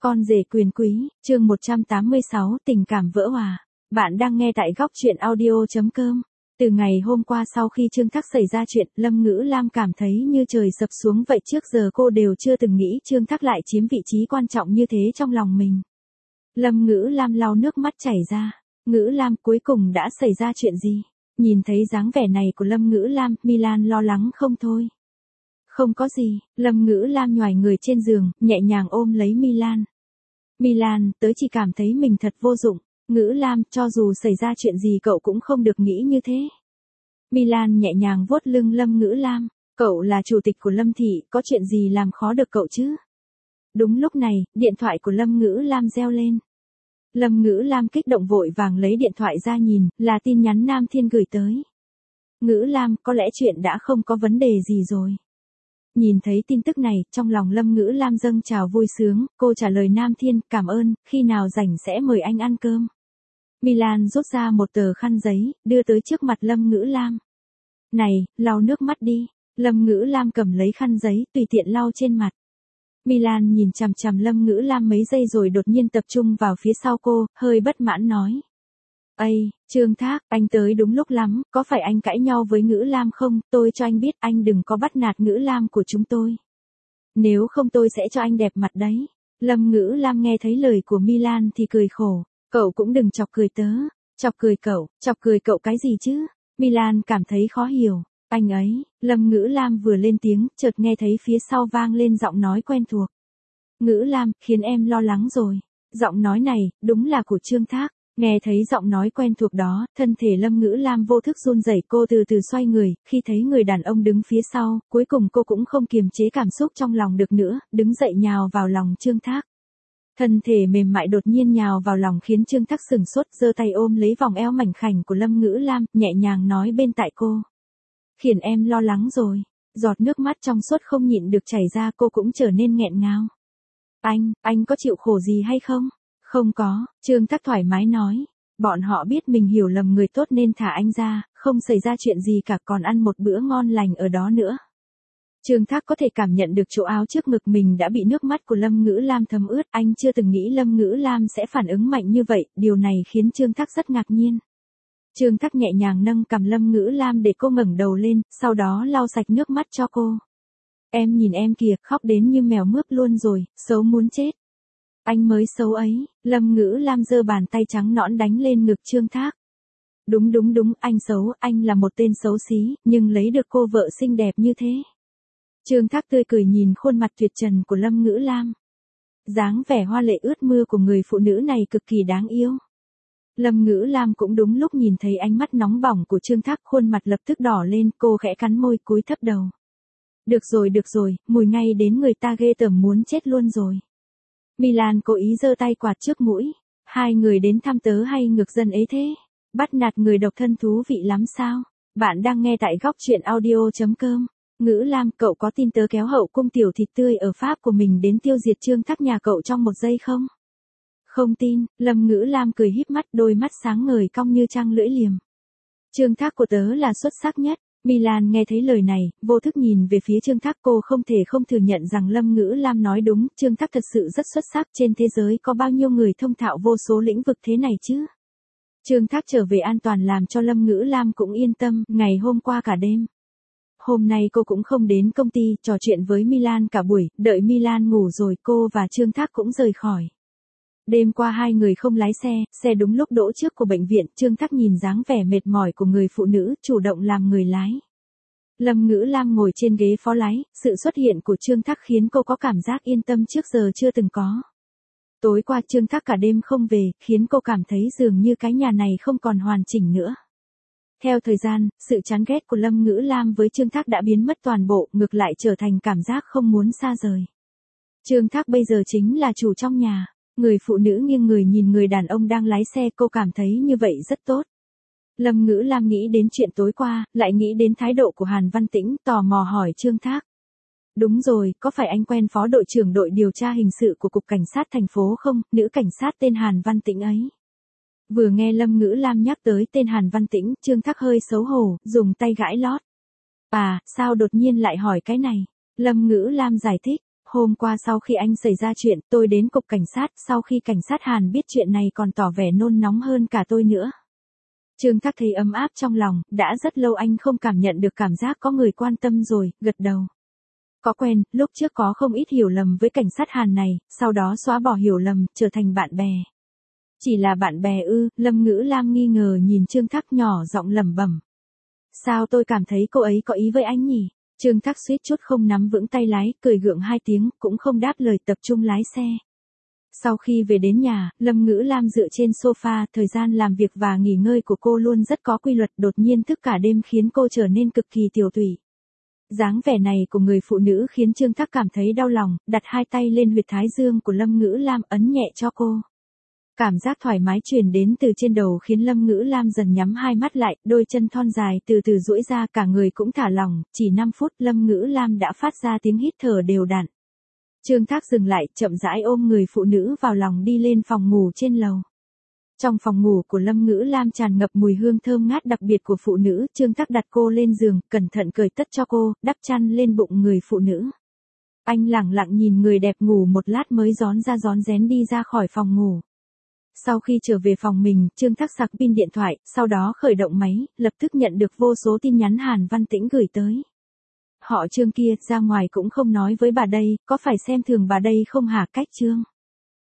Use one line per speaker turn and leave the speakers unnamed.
Con rể quyền quý, chương 186, tình cảm vỡ òa. Bạn đang nghe tại góc truyện audio.com. Từ ngày hôm qua sau khi Trương Thác xảy ra chuyện, Lâm Ngữ Lam cảm thấy như trời sập xuống vậy. Trước giờ cô đều chưa từng nghĩ Trương Thác lại chiếm vị trí quan trọng như thế trong lòng mình. Lâm Ngữ Lam lau nước mắt chảy ra. Ngữ Lam, cuối cùng đã xảy ra chuyện gì? Nhìn thấy dáng vẻ này của Lâm Ngữ Lam, Milan lo lắng không thôi. Không có gì, Lâm Ngữ Lam nhoài người trên giường, nhẹ nhàng ôm lấy Milan. Milan, tớ chỉ cảm thấy mình thật vô dụng. Ngữ Lam, cho dù xảy ra chuyện gì cậu cũng không được nghĩ như thế. Milan nhẹ nhàng vuốt lưng Lâm Ngữ Lam. Cậu là chủ tịch của Lâm Thị, có chuyện gì làm khó được cậu chứ? Đúng lúc này, điện thoại của Lâm Ngữ Lam reo lên. Lâm Ngữ Lam kích động vội vàng lấy điện thoại ra nhìn, là tin nhắn Nam Thiên gửi tới. Ngữ Lam, có lẽ chuyện đã không có vấn đề gì rồi. Nhìn thấy tin tức này, trong lòng Lâm Ngữ Lam dâng trào vui sướng, cô trả lời Nam Thiên, cảm ơn, khi nào rảnh sẽ mời anh ăn cơm. Milan rút ra một tờ khăn giấy, đưa tới trước mặt Lâm Ngữ Lam. Này, lau nước mắt đi. Lâm Ngữ Lam cầm lấy khăn giấy, tùy tiện lau trên mặt. Milan nhìn chằm chằm Lâm Ngữ Lam mấy giây rồi đột nhiên tập trung vào phía sau cô, hơi bất mãn nói. Ây, Trương Thác, anh tới đúng lúc lắm, có phải anh cãi nhau với Ngữ Lam không? Tôi cho anh biết anh đừng có bắt nạt Ngữ Lam của chúng tôi. Nếu không tôi sẽ cho anh đẹp mặt đấy. Lâm Ngữ Lam nghe thấy lời của Milan thì cười khổ. Cậu cũng đừng chọc cười tớ. Chọc cười cậu cái gì chứ? Milan cảm thấy khó hiểu. Anh ấy, Lâm Ngữ Lam vừa lên tiếng, chợt nghe thấy phía sau vang lên giọng nói quen thuộc. Ngữ Lam, khiến em lo lắng rồi. Giọng nói này, đúng là của Trương Thác. Nghe thấy giọng nói quen thuộc đó, thân thể Lâm Ngữ Lam vô thức run rẩy, cô từ từ xoay người, khi thấy người đàn ông đứng phía sau, cuối cùng cô cũng không kiềm chế cảm xúc trong lòng được nữa, đứng dậy nhào vào lòng Trương Thác. Thân thể mềm mại đột nhiên nhào vào lòng khiến Trương Thác sửng sốt, giơ tay ôm lấy vòng eo mảnh khảnh của Lâm Ngữ Lam, nhẹ nhàng nói bên tai cô. Khiến em lo lắng rồi. Giọt nước mắt trong suốt không nhịn được chảy ra, cô cũng trở nên nghẹn ngào. Anh có chịu khổ gì hay không? Không có, Trương Thác thoải mái nói. Bọn họ biết mình hiểu lầm người tốt nên thả anh ra, không xảy ra chuyện gì cả, còn ăn một bữa ngon lành ở đó nữa. Trương Thác có thể cảm nhận được chỗ áo trước ngực mình đã bị nước mắt của Lâm Ngữ Lam thấm ướt, anh chưa từng nghĩ Lâm Ngữ Lam sẽ phản ứng mạnh như vậy, điều này khiến Trương Thác rất ngạc nhiên. Trương Thác nhẹ nhàng nâng cằm Lâm Ngữ Lam để cô ngẩng đầu lên, sau đó lau sạch nước mắt cho cô. Em nhìn em kìa, khóc đến như mèo mướp luôn rồi, xấu muốn chết. Anh mới xấu ấy, Lâm Ngữ Lam giơ bàn tay trắng nõn đánh lên ngực Trương Thác. Đúng, anh xấu, anh là một tên xấu xí, nhưng lấy được cô vợ xinh đẹp như thế. Trương Thác tươi cười nhìn khuôn mặt tuyệt trần của Lâm Ngữ Lam. Dáng vẻ hoa lệ ướt mưa của người phụ nữ này cực kỳ đáng yêu. Lâm Ngữ Lam cũng đúng lúc nhìn thấy ánh mắt nóng bỏng của Trương Thác, khuôn mặt lập tức đỏ lên, cô khẽ cắn môi cúi thấp đầu. Được rồi, mùi ngay đến người ta ghê tởm muốn chết luôn rồi. Milan cố ý giơ tay quạt trước mũi. Hai người đến thăm tớ hay ngược dân ấy thế? Bắt nạt người độc thân thú vị lắm sao? Bạn đang nghe tại góc truyện audio.com. Ngữ Lam, cậu có tin tớ kéo hậu cung tiểu thịt tươi ở Pháp của mình đến tiêu diệt Trương Thác nhà cậu trong một giây không? Không tin, Lâm Ngữ Lam cười híp mắt, đôi mắt sáng ngời cong như trăng lưỡi liềm. Trương Thác của tớ là xuất sắc nhất. Milan nghe thấy lời này, vô thức nhìn về phía Trương Thác, cô không thể không thừa nhận rằng Lâm Ngữ Lam nói đúng, Trương Thác thật sự rất xuất sắc, trên thế giới có bao nhiêu người thông thạo vô số lĩnh vực thế này chứ. Trương Thác trở về an toàn làm cho Lâm Ngữ Lam cũng yên tâm, ngày hôm qua cả đêm. Hôm nay cô cũng không đến công ty, trò chuyện với Milan cả buổi, đợi Milan ngủ rồi cô và Trương Thác cũng rời khỏi. Đêm qua hai người không lái xe đúng lúc đỗ trước của bệnh viện, Trương Thác nhìn dáng vẻ mệt mỏi của người phụ nữ, chủ động làm người lái. Lâm Ngữ Lam ngồi trên ghế phó lái, sự xuất hiện của Trương Thác khiến cô có cảm giác yên tâm trước giờ chưa từng có. Tối qua Trương Thác cả đêm không về, khiến cô cảm thấy dường như cái nhà này không còn hoàn chỉnh nữa. Theo thời gian, sự chán ghét của Lâm Ngữ Lam với Trương Thác đã biến mất toàn bộ, ngược lại trở thành cảm giác không muốn xa rời. Trương Thác bây giờ chính là chủ trong nhà. Người phụ nữ nghiêng người nhìn người đàn ông đang lái xe, cô cảm thấy như vậy rất tốt. Lâm Ngữ Lam nghĩ đến chuyện tối qua, lại nghĩ đến thái độ của Hàn Văn Tĩnh, tò mò hỏi Trương Thác. Đúng rồi, có phải anh quen phó đội trưởng đội điều tra hình sự của Cục Cảnh sát thành phố không, nữ cảnh sát tên Hàn Văn Tĩnh ấy? Vừa nghe Lâm Ngữ Lam nhắc tới tên Hàn Văn Tĩnh, Trương Thác hơi xấu hổ, dùng tay gãi lót. À, sao đột nhiên lại hỏi cái này? Lâm Ngữ Lam giải thích. Hôm qua sau khi anh xảy ra chuyện, tôi đến cục cảnh sát, sau khi cảnh sát Hàn biết chuyện này còn tỏ vẻ nôn nóng hơn cả tôi nữa. Trương Thác thấy ấm áp trong lòng, đã rất lâu anh không cảm nhận được cảm giác có người quan tâm rồi, gật đầu. Có quen, lúc trước có không ít hiểu lầm với cảnh sát Hàn này, sau đó xóa bỏ hiểu lầm, trở thành bạn bè. Chỉ là bạn bè ư? Lâm Ngữ Lam nghi ngờ nhìn Trương Thác nhỏ giọng lẩm bẩm. Sao tôi cảm thấy cô ấy có ý với anh nhỉ? Trương Thác suýt chút không nắm vững tay lái, cười gượng 2 tiếng, cũng không đáp lời, tập trung lái xe. Sau khi về đến nhà, Lâm Ngữ Lam dựa trên sofa, thời gian làm việc và nghỉ ngơi của cô luôn rất có quy luật, đột nhiên thức cả đêm khiến cô trở nên cực kỳ tiểu tụy. Dáng vẻ này của người phụ nữ khiến Trương Thác cảm thấy đau lòng, đặt 2 tay lên huyệt thái dương của Lâm Ngữ Lam, ấn nhẹ cho cô. Cảm giác thoải mái truyền đến từ trên đầu khiến Lâm Ngữ Lam dần nhắm 2 mắt lại, đôi chân thon dài từ từ duỗi ra, cả người cũng thả lỏng, chỉ 5 phút Lâm Ngữ Lam đã phát ra tiếng hít thở đều đặn. Trương Thác dừng lại, chậm rãi ôm người phụ nữ vào lòng đi lên phòng ngủ trên lầu. Trong phòng ngủ của Lâm Ngữ Lam tràn ngập mùi hương thơm ngát đặc biệt của phụ nữ, Trương Thác đặt cô lên giường, cẩn thận cởi tất cho cô, đắp chăn lên bụng người phụ nữ. Anh lẳng lặng nhìn người đẹp ngủ một lát mới rón rén đi ra khỏi phòng ngủ. Sau khi trở về phòng mình, Trương Thác sạc pin điện thoại, sau đó khởi động máy, lập tức nhận được vô số tin nhắn Hàn Văn Tĩnh gửi tới. Họ Trương kia, ra ngoài cũng không nói với bà đây, có phải xem thường bà đây không hả? Cách Trương